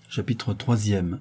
Chapitre 3.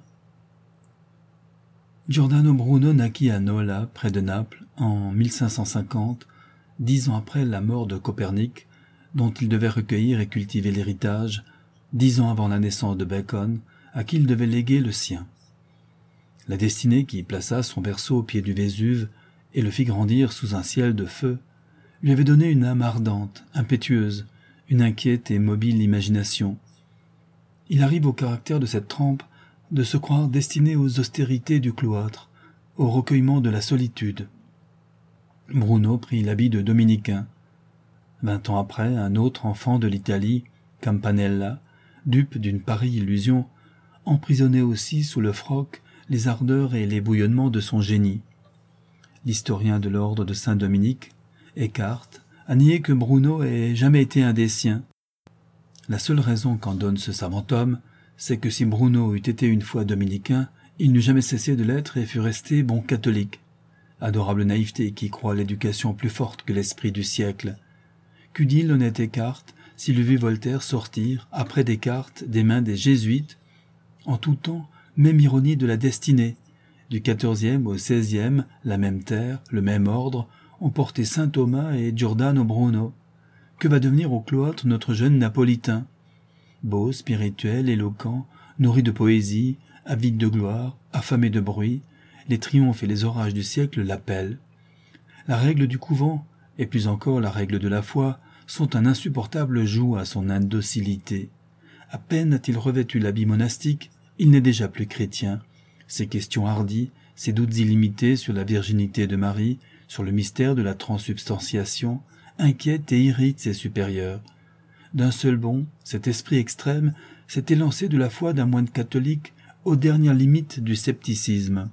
Giordano Bruno naquit à Nola, près de Naples, en 1550, 10 ans après la mort de Copernic, dont il devait recueillir et cultiver l'héritage, 10 ans avant la naissance de Bacon, à qui il devait léguer le sien. La destinée qui plaça son berceau au pied du Vésuve et le fit grandir sous un ciel de feu, lui avait donné une âme ardente, impétueuse, une inquiète et mobile imagination. Il arrive au caractère de cette trempe de se croire destiné aux austérités du cloître, au recueillement de la solitude. Bruno prit l'habit de dominicain. 20 ans après, un autre enfant de l'Italie, Campanella, dupe d'une pareille illusion, emprisonnait aussi sous le froc les ardeurs et les bouillonnements de son génie. L'historien de l'ordre de Saint-Dominique, Eckhart, a nié que Bruno ait jamais été un des siens. La seule raison qu'en donne ce savant homme, c'est que si Bruno eût été une fois dominicain, il n'eût jamais cessé de l'être et fût resté bon catholique. Adorable naïveté qui croit l'éducation plus forte que l'esprit du siècle. Qu'eût dit l'honnête Eckhart s'il eût vu Voltaire sortir, après Descartes, des mains des jésuites? En tout temps, même ironie de la destinée. Du XIVe au XVIe, la même terre, le même ordre, ont porté saint Thomas et Giordano Bruno. Que va devenir au cloître notre jeune napolitain? Beau, spirituel, éloquent, nourri de poésie, avide de gloire, affamé de bruit, les triomphes et les orages du siècle l'appellent. La règle du couvent, et plus encore la règle de la foi, sont un insupportable joug à son indocilité. À peine a-t-il revêtu l'habit monastique, il n'est déjà plus chrétien. Ses questions hardies, ses doutes illimités sur la virginité de Marie, sur le mystère de la transsubstantiation, inquiète et irrite ses supérieurs. D'un seul bond, cet esprit extrême s'est élancé de la foi d'un moine catholique aux dernières limites du scepticisme.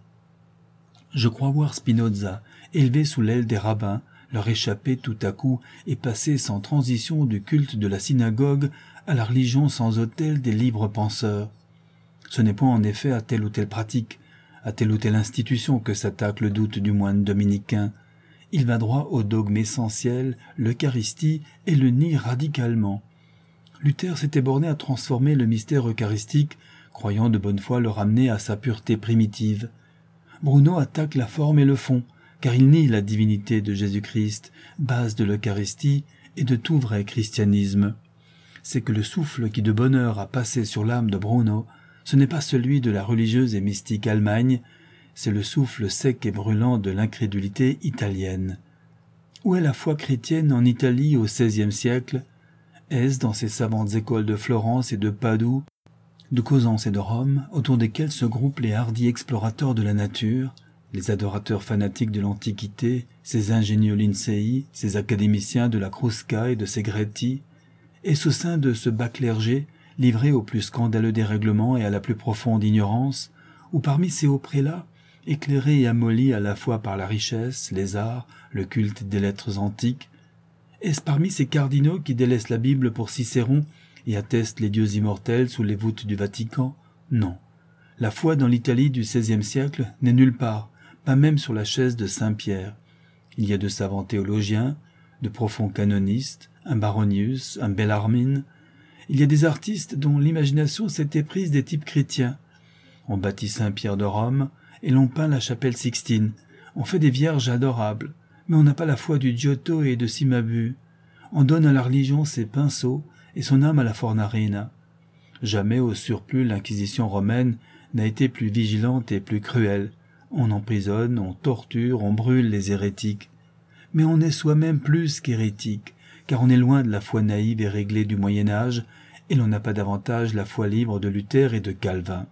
Je crois voir Spinoza, élevé sous l'aile des rabbins, leur échapper tout à coup et passer sans transition du culte de la synagogue à la religion sans autel des libres penseurs. Ce n'est point en effet à telle ou telle pratique, à telle ou telle institution que s'attaque le doute du moine dominicain. Il va droit au dogme essentiel, l'Eucharistie, et le nie radicalement. Luther s'était borné à transformer le mystère eucharistique, croyant de bonne foi le ramener à sa pureté primitive. Bruno attaque la forme et le fond, car il nie la divinité de Jésus-Christ, base de l'Eucharistie et de tout vrai christianisme. C'est que le souffle qui de bonne heure a passé sur l'âme de Bruno, ce n'est pas celui de la religieuse et mystique Allemagne, c'est le souffle sec et brûlant de l'incrédulité italienne. Où est la foi chrétienne en Italie au XVIe siècle? Est-ce dans ces savantes écoles de Florence et de Padoue, de Cosens et de Rome, autour desquelles se groupent les hardis explorateurs de la nature, les adorateurs fanatiques de l'Antiquité, ces ingénieux Lincei, ces académiciens de la Crusca et de Segretti? Est-ce au sein de ce bas clergé, livré aux plus scandaleux dérèglements et à la plus profonde ignorance, ou parmi ces hauts prélats, éclairés et amollis à la fois par la richesse, les arts, le culte des lettres antiques? Est-ce parmi ces cardinaux qui délaissent la Bible pour Cicéron et attestent les dieux immortels sous les voûtes du Vatican? Non. La foi dans l'Italie du XVIe siècle n'est nulle part, pas même sur la chaise de Saint-Pierre. Il y a de savants théologiens, de profonds canonistes, un Baronius, un Bellarmine. Il y a des artistes dont l'imagination s'est éprise des types chrétiens. On bâtit Saint-Pierre de Rome et l'on peint la chapelle Sixtine. On fait des vierges adorables, mais on n'a pas la foi du Giotto et de Cimabue. On donne à la religion ses pinceaux et son âme à la Fornarina. Jamais au surplus l'inquisition romaine n'a été plus vigilante et plus cruelle. On emprisonne, on torture, on brûle les hérétiques. Mais on est soi-même plus qu'hérétique, car on est loin de la foi naïve et réglée du Moyen-Âge, et l'on n'a pas davantage la foi libre de Luther et de Calvin.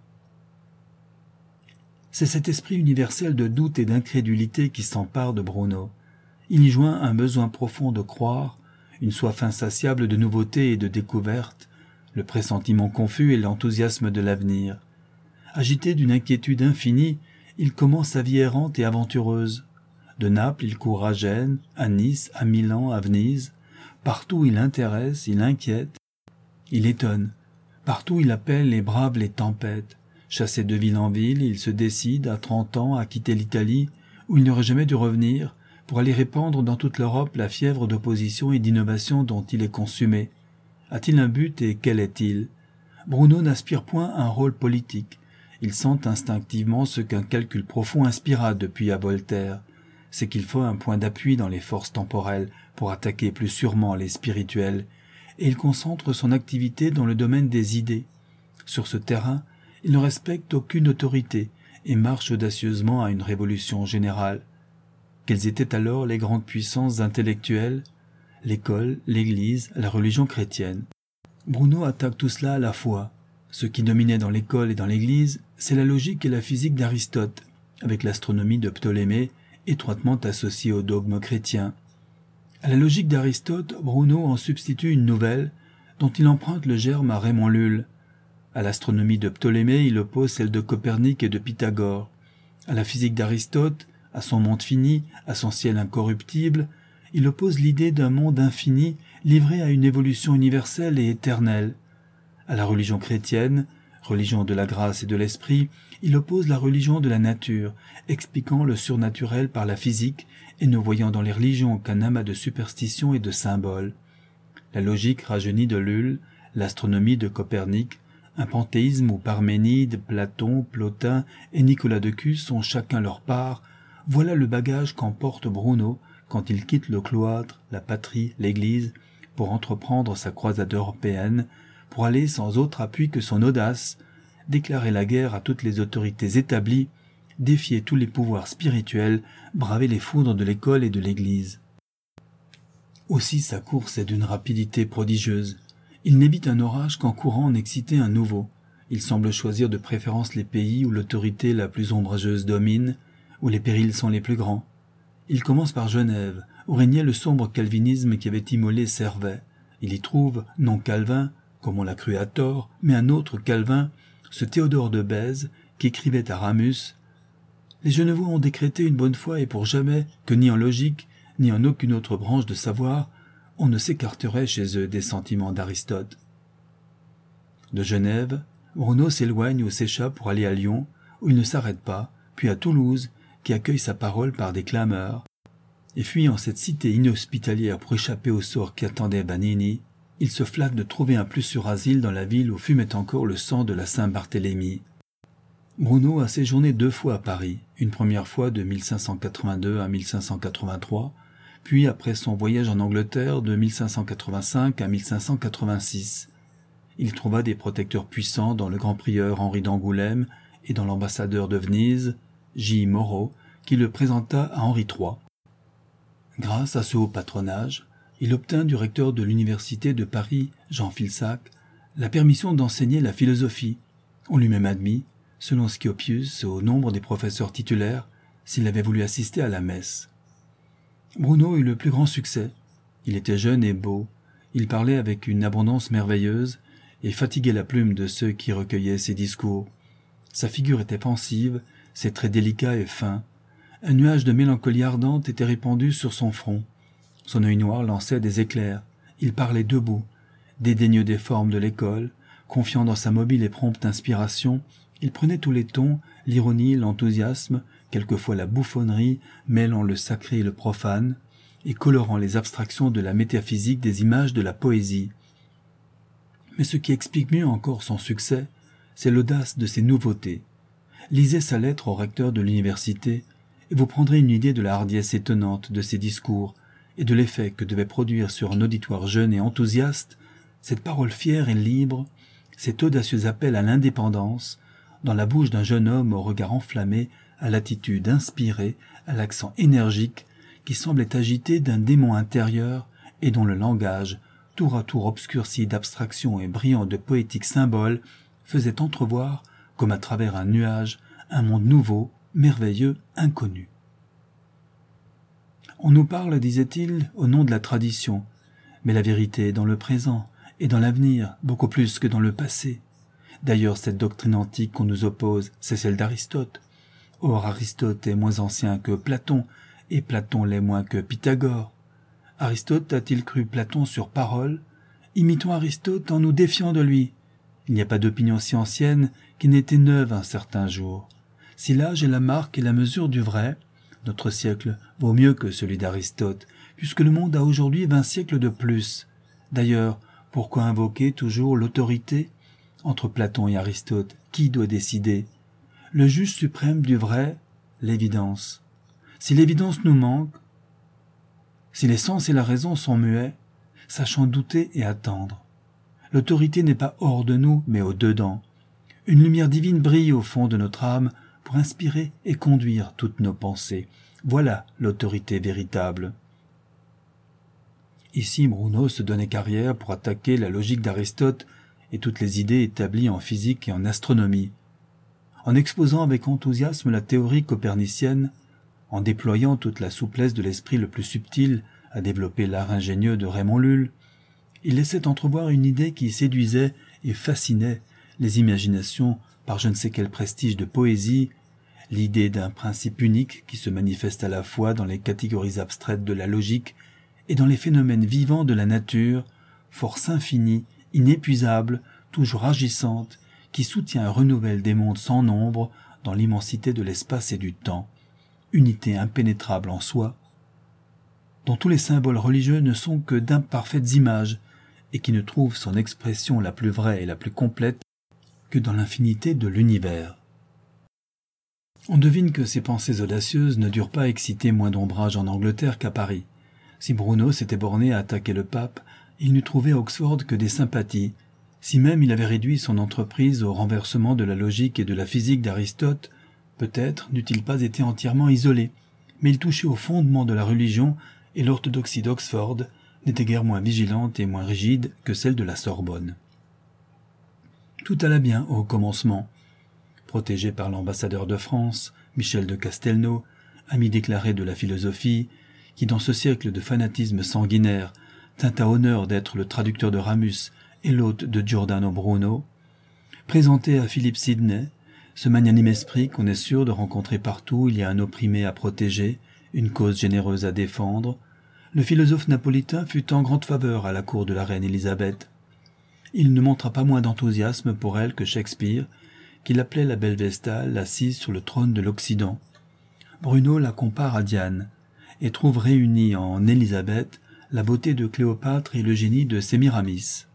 C'est cet esprit universel de doute et d'incrédulité qui s'empare de Bruno. Il y joint un besoin profond de croire, une soif insatiable de nouveauté et de découverte, le pressentiment confus et l'enthousiasme de l'avenir. Agité d'une inquiétude infinie, il commence sa vie errante et aventureuse. De Naples, il court à Gênes, à Nice, à Milan, à Venise. Partout il intéresse, il inquiète, il étonne. Partout il appelle et brave les tempêtes. Chassé de ville en ville, il se décide, à 30 ans, à quitter l'Italie, où il n'aurait jamais dû revenir, pour aller répandre dans toute l'Europe la fièvre d'opposition et d'innovation dont il est consumé. A-t-il un but et quel est-il? Bruno n'aspire point à un rôle politique. Il sent instinctivement ce qu'un calcul profond inspira depuis à Voltaire, c'est qu'il faut un point d'appui dans les forces temporelles pour attaquer plus sûrement les spirituelles, et il concentre son activité dans le domaine des idées. Sur ce terrain, il ne respecte aucune autorité et marche audacieusement à une révolution générale. Quelles étaient alors les grandes puissances intellectuelles? L'école, l'Église, la religion chrétienne. Bruno attaque tout cela à la fois. Ce qui dominait dans l'école et dans l'Église, c'est la logique et la physique d'Aristote, avec l'astronomie de Ptolémée, étroitement associée au dogme chrétien. À la logique d'Aristote, Bruno en substitue une nouvelle, dont il emprunte le germe à Raymond Lull. À l'astronomie de Ptolémée, il oppose celle de Copernic et de Pythagore. À la physique d'Aristote, à son monde fini, à son ciel incorruptible, il oppose l'idée d'un monde infini livré à une évolution universelle et éternelle. À la religion chrétienne, religion de la grâce et de l'esprit, il oppose la religion de la nature, expliquant le surnaturel par la physique et ne voyant dans les religions qu'un amas de superstitions et de symboles. La logique rajeunie de Lull, l'astronomie de Copernic, un panthéisme où Parménide, Platon, Plotin et Nicolas de Cus ont chacun leur part, voilà le bagage qu'emporte Bruno quand il quitte le cloître, la patrie, l'Église, pour entreprendre sa croisade européenne, pour aller sans autre appui que son audace, déclarer la guerre à toutes les autorités établies, défier tous les pouvoirs spirituels, braver les foudres de l'école et de l'Église. Aussi sa course est d'une rapidité prodigieuse. Il n'évite un orage qu'en courant en exciter un nouveau. Il semble choisir de préférence les pays où l'autorité la plus ombrageuse domine, où les périls sont les plus grands. Il commence par Genève, où régnait le sombre calvinisme qui avait immolé Servet. Il y trouve, non Calvin, comme on l'a cru à tort, mais un autre Calvin, ce Théodore de Bèze, qui écrivait à Ramus « Les Genevois ont décrété une bonne fois et pour jamais que ni en logique, ni en aucune autre branche de savoir, on ne s'écarterait chez eux des sentiments d'Aristote. » De Genève, Bruno s'éloigne ou s'échappe pour aller à Lyon, où il ne s'arrête pas, puis à Toulouse, qui accueille sa parole par des clameurs. Et fuyant cette cité inhospitalière pour échapper au sort qui attendait Vanini, il se flatte de trouver un plus sûr asile dans la ville où fumait encore le sang de la Saint-Barthélemy. Bruno a séjourné 2 fois à Paris, une première fois de 1582 à 1583, puis après son voyage en Angleterre de 1585 à 1586. Il trouva des protecteurs puissants dans le grand prieur Henri d'Angoulême et dans l'ambassadeur de Venise, J. Moreau, qui le présenta à Henri III. Grâce à ce haut patronage, il obtint du recteur de l'université de Paris, Jean Filsac, la permission d'enseigner la philosophie. On lui même admis, selon Scopius, au nombre des professeurs titulaires, s'il avait voulu assister à la messe. Bruno eut le plus grand succès. Il était jeune et beau, il parlait avec une abondance merveilleuse et fatiguait la plume de ceux qui recueillaient ses discours. Sa figure était pensive, ses traits délicats et fins. Un nuage de mélancolie ardente était répandu sur son front. Son œil noir lançait des éclairs. Il parlait debout, dédaigneux des formes de l'école, confiant dans sa mobile et prompte inspiration. Il prenait tous les tons, l'ironie, l'enthousiasme, quelquefois la bouffonnerie, mêlant le sacré et le profane, et colorant les abstractions de la métaphysique des images de la poésie. Mais ce qui explique mieux encore son succès, c'est l'audace de ses nouveautés. Lisez sa lettre au recteur de l'université, et vous prendrez une idée de la hardiesse étonnante de ses discours et de l'effet que devait produire sur un auditoire jeune et enthousiaste cette parole fière et libre, cet audacieux appel à l'indépendance, dans la bouche d'un jeune homme au regard enflammé, à l'attitude inspirée, à l'accent énergique, qui semblait agité d'un démon intérieur et dont le langage, tour à tour obscurci d'abstractions et brillant de poétiques symboles, faisait entrevoir, comme à travers un nuage, un monde nouveau, merveilleux, inconnu. On nous parle, disait-il, au nom de la tradition, mais la vérité est dans le présent et dans l'avenir, beaucoup plus que dans le passé. D'ailleurs, cette doctrine antique qu'on nous oppose, c'est celle d'Aristote. Or, Aristote est moins ancien que Platon, et Platon l'est moins que Pythagore. Aristote a-t-il cru Platon sur parole? Imitons Aristote en nous défiant de lui. Il n'y a pas d'opinion si ancienne qui n'ait été neuve un certain jour. Si l'âge est la marque et la mesure du vrai, notre siècle vaut mieux que celui d'Aristote, puisque le monde a aujourd'hui 20 siècles de plus. D'ailleurs, pourquoi invoquer toujours l'autorité? Entre Platon et Aristote, qui doit décider? Le juge suprême du vrai, l'évidence. Si l'évidence nous manque, si les sens et la raison sont muets, sachant douter et attendre. L'autorité n'est pas hors de nous, mais au-dedans. Une lumière divine brille au fond de notre âme pour inspirer et conduire toutes nos pensées. Voilà l'autorité véritable. Ici, Bruno se donnait carrière pour attaquer la logique d'Aristote et toutes les idées établies en physique et en astronomie. En exposant avec enthousiasme la théorie copernicienne, en déployant toute la souplesse de l'esprit le plus subtil à développer l'art ingénieux de Raymond Lull, il laissait entrevoir une idée qui séduisait et fascinait les imaginations par je ne sais quel prestige de poésie, l'idée d'un principe unique qui se manifeste à la fois dans les catégories abstraites de la logique et dans les phénomènes vivants de la nature, force infinie, inépuisable, toujours agissante, qui soutient et renouvelle des mondes sans nombre dans l'immensité de l'espace et du temps, unité impénétrable en soi, dont tous les symboles religieux ne sont que d'imparfaites images et qui ne trouve son expression la plus vraie et la plus complète que dans l'infinité de l'univers. On devine que ces pensées audacieuses ne durent pas exciter moins d'ombrage en Angleterre qu'à Paris. Si Bruno s'était borné à attaquer le pape, il n'eût trouvé à Oxford que des sympathies. Si même il avait réduit son entreprise au renversement de la logique et de la physique d'Aristote, peut-être n'eût-il pas été entièrement isolé, mais il touchait au fondement de la religion et l'orthodoxie d'Oxford n'était guère moins vigilante et moins rigide que celle de la Sorbonne. Tout alla bien au commencement. Protégé par l'ambassadeur de France, Michel de Castelnau, ami déclaré de la philosophie, qui dans ce siècle de fanatisme sanguinaire tint à honneur d'être le traducteur de Ramus et l'hôte de Giordano Bruno, présenté à Philippe Sidney, ce magnanime esprit qu'on est sûr de rencontrer partout où il y a un opprimé à protéger, une cause généreuse à défendre, le philosophe napolitain fut en grande faveur à la cour de la reine Élisabeth. Il ne montra pas moins d'enthousiasme pour elle que Shakespeare, qu'il appelait la belle Vestale assise sur le trône de l'Occident. Bruno la compare à Diane, et trouve réunis en Élisabeth la beauté de Cléopâtre et le génie de Sémiramis.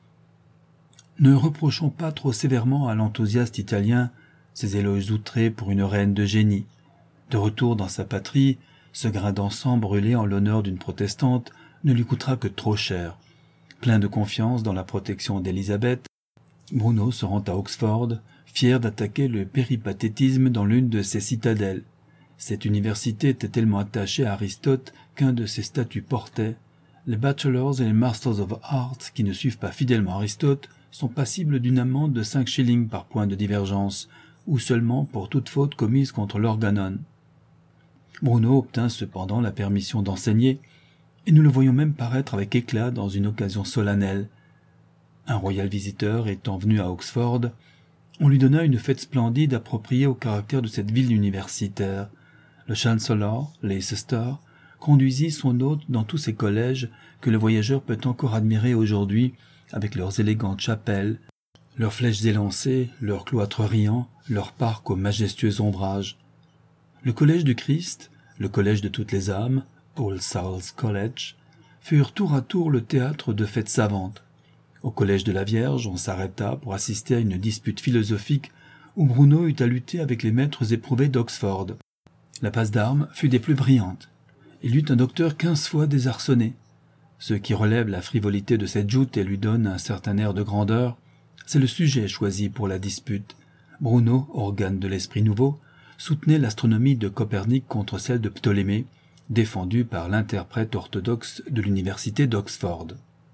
Ne reprochons pas trop sévèrement à l'enthousiaste italien ses éloges outrés pour une reine de génie. De retour dans sa patrie, ce grain d'encens brûlé en l'honneur d'une protestante ne lui coûtera que trop cher. Plein de confiance dans la protection d'Élisabeth, Bruno se rend à Oxford, fier d'attaquer le péripatétisme dans l'une de ses citadelles. Cette université était tellement attachée à Aristote qu'un de ses statuts portait « Les bachelors et les masters of arts qui ne suivent pas fidèlement Aristote sont passibles d'une amende de 5 shillings par point de divergence, ou seulement pour toute faute commise contre l'organon. » Bruno obtint cependant la permission d'enseigner, et nous le voyons même paraître avec éclat dans une occasion solennelle. Un royal visiteur étant venu à Oxford, on lui donna une fête splendide appropriée au caractère de cette ville universitaire. Le chancellor, Leicester, conduisit son hôte dans tous ces collèges que le voyageur peut encore admirer aujourd'hui, avec leurs élégantes chapelles, leurs flèches élancées, leurs cloîtres riants, leurs parcs aux majestueux ombrages. Le collège du Christ, le collège de toutes les âmes, All Souls College, furent tour à tour le théâtre de fêtes savantes. Au collège de la Vierge, on s'arrêta pour assister à une dispute philosophique où Bruno eut à lutter avec les maîtres éprouvés d'Oxford. La passe d'armes fut des plus brillantes. Il y eut un docteur 15 fois désarçonné. Ce qui relève la frivolité de cette joute et lui donne un certain air de grandeur, c'est le sujet choisi pour la dispute. Bruno, organe de l'esprit nouveau, soutenait l'astronomie de Copernic contre celle de Ptolémée, défendue par l'interprète orthodoxe de l'université d'Oxford.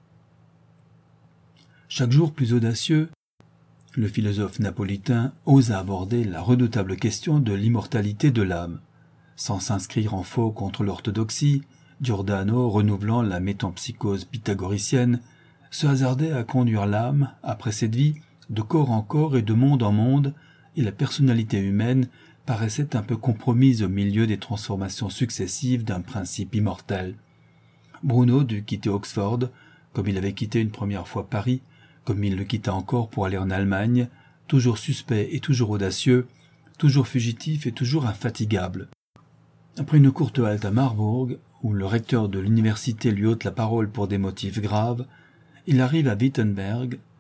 Chaque jour plus audacieux, le philosophe napolitain osa aborder la redoutable question de l'immortalité de l'âme. Sans s'inscrire en faux contre l'orthodoxie, Giordano, renouvelant la métempsychose pythagoricienne, se hasardait à conduire l'âme, après cette vie, de corps en corps et de monde en monde, et la personnalité humaine paraissait un peu compromise au milieu des transformations successives d'un principe immortel. Bruno dut quitter Oxford, comme il avait quitté une première fois Paris, comme il le quitta encore pour aller en Allemagne, toujours suspect et toujours audacieux, toujours fugitif et toujours infatigable. Après une courte halte à Marbourg, où le recteur de l'université lui ôte la parole pour des motifs graves, il arrive à Wittenberg,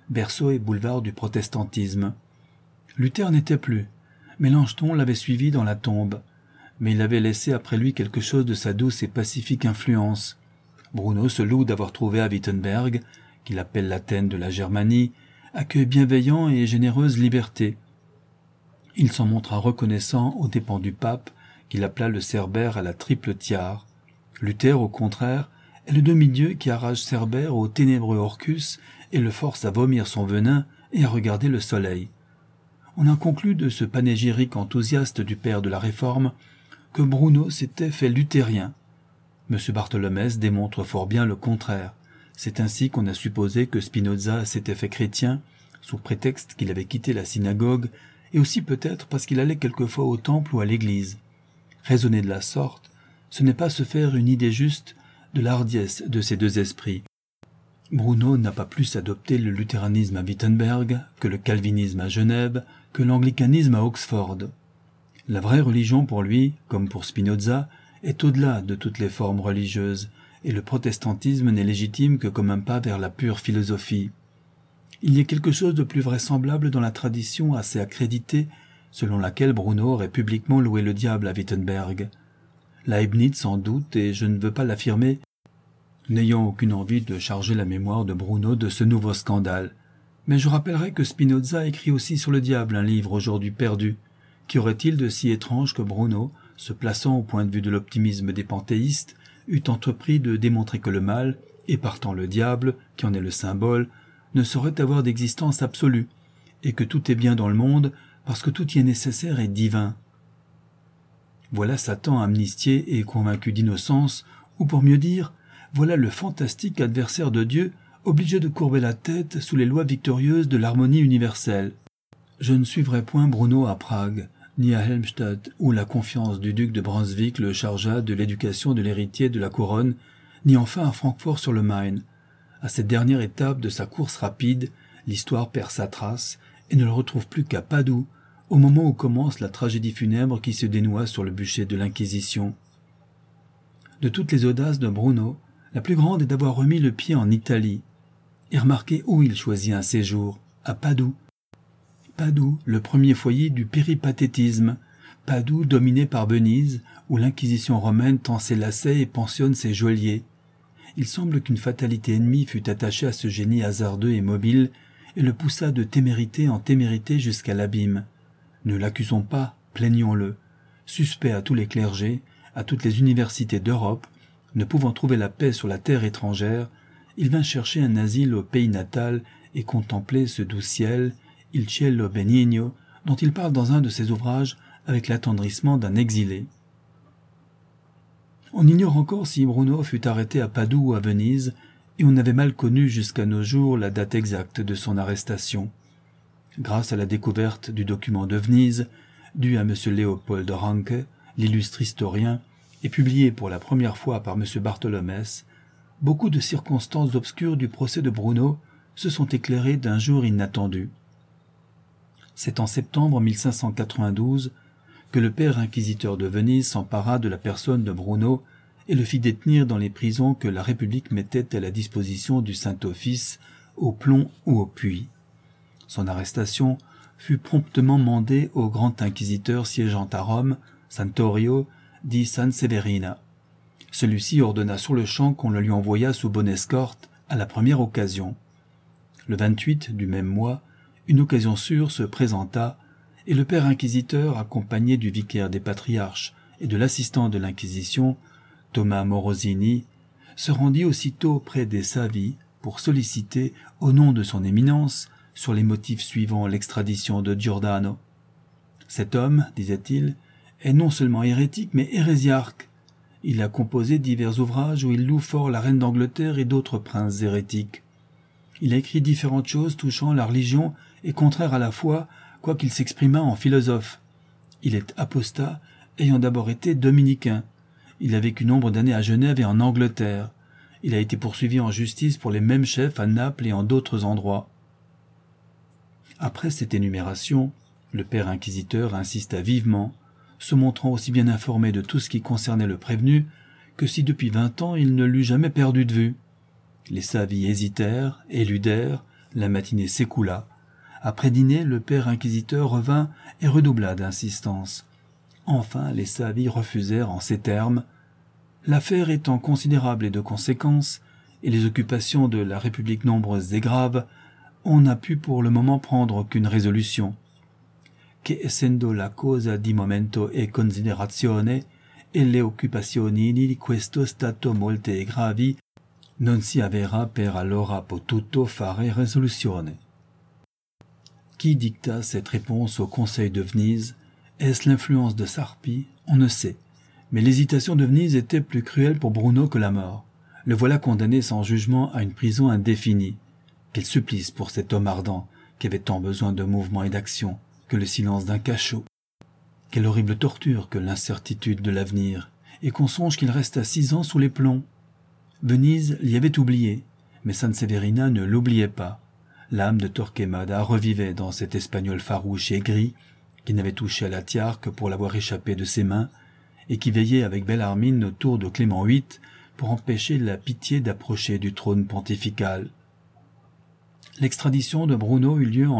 berceau et boulevard du protestantisme. Luther n'était plus. Mélenchon l'avait suivi dans la tombe, mais il avait laissé après lui quelque chose de sa douce et pacifique influence. Bruno se loue d'avoir trouvé à Wittenberg, qu'il appelle l'Athènes de la Germanie, accueil bienveillant et généreuse liberté. Il s'en montra reconnaissant aux dépens du pape, qu'il appela le Cerbère à la triple tiare. Luther, au contraire, est le demi-dieu qui arrache Cerbère au ténébreux Orcus et le force à vomir son venin et à regarder le soleil. On a conclu de ce panégyrique enthousiaste du père de la Réforme que Bruno s'était fait luthérien. M. Bartholomès démontre fort bien le contraire. C'est ainsi qu'on a supposé que Spinoza s'était fait chrétien, sous prétexte qu'il avait quitté la synagogue, et aussi peut-être parce qu'il allait quelquefois au temple ou à l'église. Raisonner de la sorte, ce n'est pas se faire une idée juste de l'hardiesse de ces deux esprits. Bruno n'a pas plus adopté le luthéranisme à Wittenberg que le calvinisme à Genève, que l'anglicanisme à Oxford. La vraie religion pour lui, comme pour Spinoza, est au-delà de toutes les formes religieuses, et le protestantisme n'est légitime que comme un pas vers la pure philosophie. Il y a quelque chose de plus vraisemblable dans la tradition assez accréditée, selon laquelle Bruno aurait publiquement loué le diable à Wittenberg. Leibniz sans doute, et je ne veux pas l'affirmer, n'ayant aucune envie de charger la mémoire de Bruno de ce nouveau scandale. Mais je rappellerai que Spinoza écrit aussi sur le diable un livre aujourd'hui perdu. Qu'y aurait-il de si étrange que Bruno, se plaçant au point de vue de l'optimisme des panthéistes, eût entrepris de démontrer que le mal, et partant le diable, qui en est le symbole, ne saurait avoir d'existence absolue, et que tout est bien dans le monde parce que tout y est nécessaire et divin. Voilà Satan amnistié et convaincu d'innocence, ou pour mieux dire, voilà le fantastique adversaire de Dieu obligé de courber la tête sous les lois victorieuses de l'harmonie universelle. Je ne suivrai point Bruno à Prague, ni à Helmstadt, où la confiance du duc de Brunswick le chargea de l'éducation de l'héritier de la couronne, ni enfin à Francfort-sur-le-Main. À cette dernière étape de sa course rapide, l'histoire perd sa trace et ne le retrouve plus qu'à Padoue, au moment où commence la tragédie funèbre qui se dénoua sur le bûcher de l'Inquisition. De toutes les audaces de Bruno, la plus grande est d'avoir remis le pied en Italie. Et remarquez où il choisit un séjour, à Padoue. Padoue, le premier foyer du péripathétisme. Padoue, dominée par Venise, où l'Inquisition romaine tend ses lacets et pensionne ses geôliers. Il semble qu'une fatalité ennemie fût attachée à ce génie hasardeux et mobile, et le poussa de témérité en témérité jusqu'à l'abîme. Ne l'accusons pas, plaignons-le. Suspect à tous les clergés, à toutes les universités d'Europe, ne pouvant trouver la paix sur la terre étrangère, il vint chercher un asile au pays natal et contempler ce doux ciel, il cielo benigno, dont il parle dans un de ses ouvrages avec l'attendrissement d'un exilé. On ignore encore si Bruno fut arrêté à Padoue ou à Venise, et on avait mal connu jusqu'à nos jours la date exacte de son arrestation. Grâce à la découverte du document de Venise, dû à M. Léopold Ranke, l'illustre historien, et publié pour la première fois par M. Bartholomès, beaucoup de circonstances obscures du procès de Bruno se sont éclairées d'un jour inattendu. C'est en septembre 1592 que le père inquisiteur de Venise s'empara de la personne de Bruno et le fit détenir dans les prisons que la République mettait à la disposition du Saint-Office, au plomb ou au puits. Son arrestation fut promptement mandée au grand inquisiteur siégeant à Rome, Santorio di San Severina. Celui-ci ordonna sur-le-champ qu'on le lui envoyât sous bonne escorte à la première occasion. Le 28 du même mois, une occasion sûre se présenta, et le père inquisiteur, accompagné du vicaire des patriarches et de l'assistant de l'Inquisition, Thomas Morosini, se rendit aussitôt près des Savi pour solliciter, au nom de son éminence, sur les motifs suivant l'extradition de Giordano. Cet homme, disait-il, est non seulement hérétique mais hérésiarque. Il a composé divers ouvrages où il loue fort la reine d'Angleterre et d'autres princes hérétiques. Il a écrit différentes choses touchant la religion et contraires à la foi, quoiqu'il s'exprimât en philosophe. Il est apostat, ayant d'abord été dominicain. Il a vécu nombre d'années à Genève et en Angleterre. Il a été poursuivi en justice pour les mêmes chefs à Naples et en d'autres endroits. Après cette énumération, le père inquisiteur insista vivement, se montrant aussi bien informé de tout ce qui concernait le prévenu que si depuis 20 ans il ne l'eût jamais perdu de vue. Les Savi hésitèrent, éludèrent, La matinée s'écoula. Après dîner, le père inquisiteur revint et redoubla d'insistance. Enfin, les savis refusèrent en ces termes. L'affaire étant considérable et de conséquence, et les occupations de la République nombreuses et graves, on n'a pu pour le moment prendre aucune résolution. Che essendo la cosa di momento e considerazione, e le occupazioni di questo stato molte e gravi, non si aveva per allora potuto fare risoluzione. Qui dicta cette réponse au Conseil de Venise? Est-ce l'influence de Sarpi? On ne sait. Mais l'hésitation de Venise était plus cruelle pour Bruno que la mort. Le voilà condamné sans jugement à une prison indéfinie. Quel supplice pour cet homme ardent, qui avait tant besoin de mouvement et d'action, que le silence d'un cachot. Quelle horrible torture que l'incertitude de l'avenir, et qu'on songe qu'il resta 6 ans sous les plombs. Venise l'y avait oublié, mais San Severina ne l'oubliait pas. L'âme de Torquemada revivait dans cet Espagnol farouche et gris, qui n'avait touché à la tiare que pour l'avoir échappé de ses mains, et qui veillait avec Bellarmine autour de Clément VIII pour empêcher la pitié d'approcher du trône pontifical. L'extradition de Bruno eut lieu en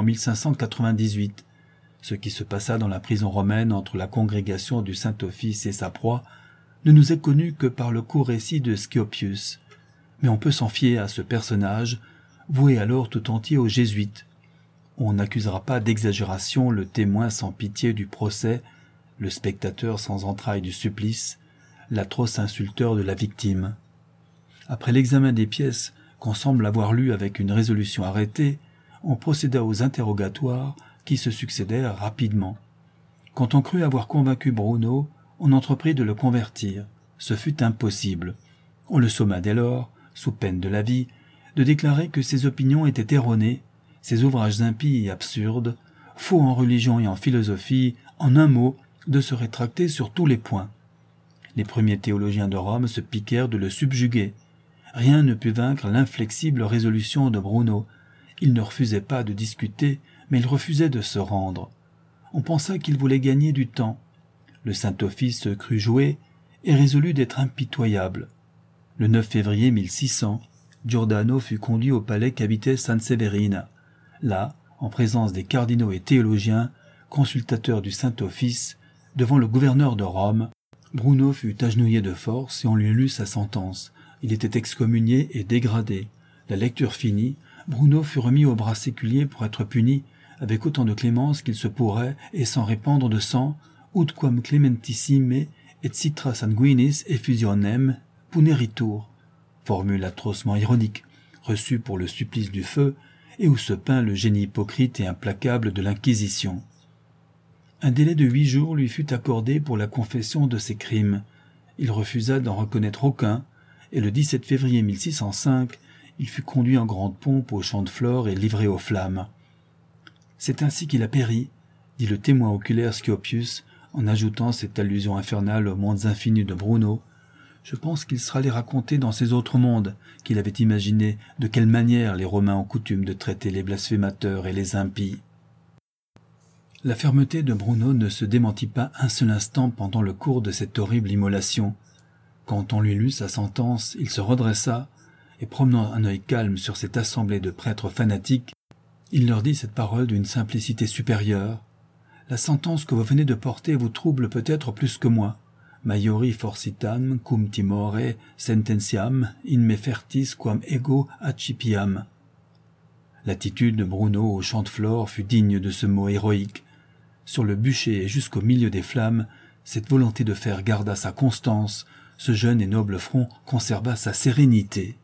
1598. Ce qui se passa dans la prison romaine entre la congrégation du Saint-Office et sa proie ne nous est connu que par le court récit de Scopius. Mais on peut s'en fier à ce personnage, voué alors tout entier aux jésuites. On n'accusera pas d'exagération le témoin sans pitié du procès, le spectateur sans entrailles du supplice, l'atroce insulteur de la victime. Après l'examen des pièces qu'on semble avoir lues avec une résolution arrêtée, on procéda aux interrogatoires qui se succédèrent rapidement. Quand on crut avoir convaincu Bruno, on entreprit de le convertir. Ce fut impossible. On le somma dès lors, sous peine de la vie, de déclarer que ses opinions étaient erronées, ses ouvrages impies et absurdes, faux en religion et en philosophie, en un mot, de se rétracter sur tous les points. Les premiers théologiens de Rome se piquèrent de le subjuguer. Rien ne put vaincre l'inflexible résolution de Bruno. Il ne refusait pas de discuter, mais il refusait de se rendre. On pensa qu'il voulait gagner du temps. Le Saint-Office se crut joué et résolut d'être impitoyable. Le 9 février 1600, Giordano fut conduit au palais qu'habitait San Severina. Là, en présence des cardinaux et théologiens, consultateurs du Saint-Office, devant le gouverneur de Rome, Bruno fut agenouillé de force et on lui lut sa sentence. Il était excommunié et dégradé. La lecture finie, Bruno fut remis au bras séculier pour être puni, avec autant de clémence qu'il se pourrait et sans répandre de sang, ut quam clementissime et citra sanguinis effusionem puneritur, formule atrocement ironique, reçue pour le supplice du feu, et où se peint le génie hypocrite et implacable de l'Inquisition. Un délai de 8 jours lui fut accordé pour la confession de ses crimes. Il refusa d'en reconnaître aucun, et le 17 février 1605, il fut conduit en grande pompe au champ de Flore et livré aux flammes. C'est ainsi qu'il a péri, dit le témoin oculaire Scopius, en ajoutant cette allusion infernale aux mondes infinis de Bruno. Je pense qu'il sera les raconter dans ces autres mondes qu'il avait imaginé de quelle manière les Romains ont coutume de traiter les blasphémateurs et les impies. La fermeté de Bruno ne se démentit pas un seul instant pendant le cours de cette horrible immolation. Quand on lui lut sa sentence, il se redressa, et promenant un œil calme sur cette assemblée de prêtres fanatiques, il leur dit cette parole d'une simplicité supérieure. « La sentence que vous venez de porter vous trouble peut-être plus que moi. Maiori forsitam cum timore sententiam in me fertis quam ego accipiam. » L'attitude de Bruno au champ de Flore fut digne de ce mot héroïque. Sur le bûcher et jusqu'au milieu des flammes, cette volonté de faire garda sa constance, ce jeune et noble front conserva sa sérénité.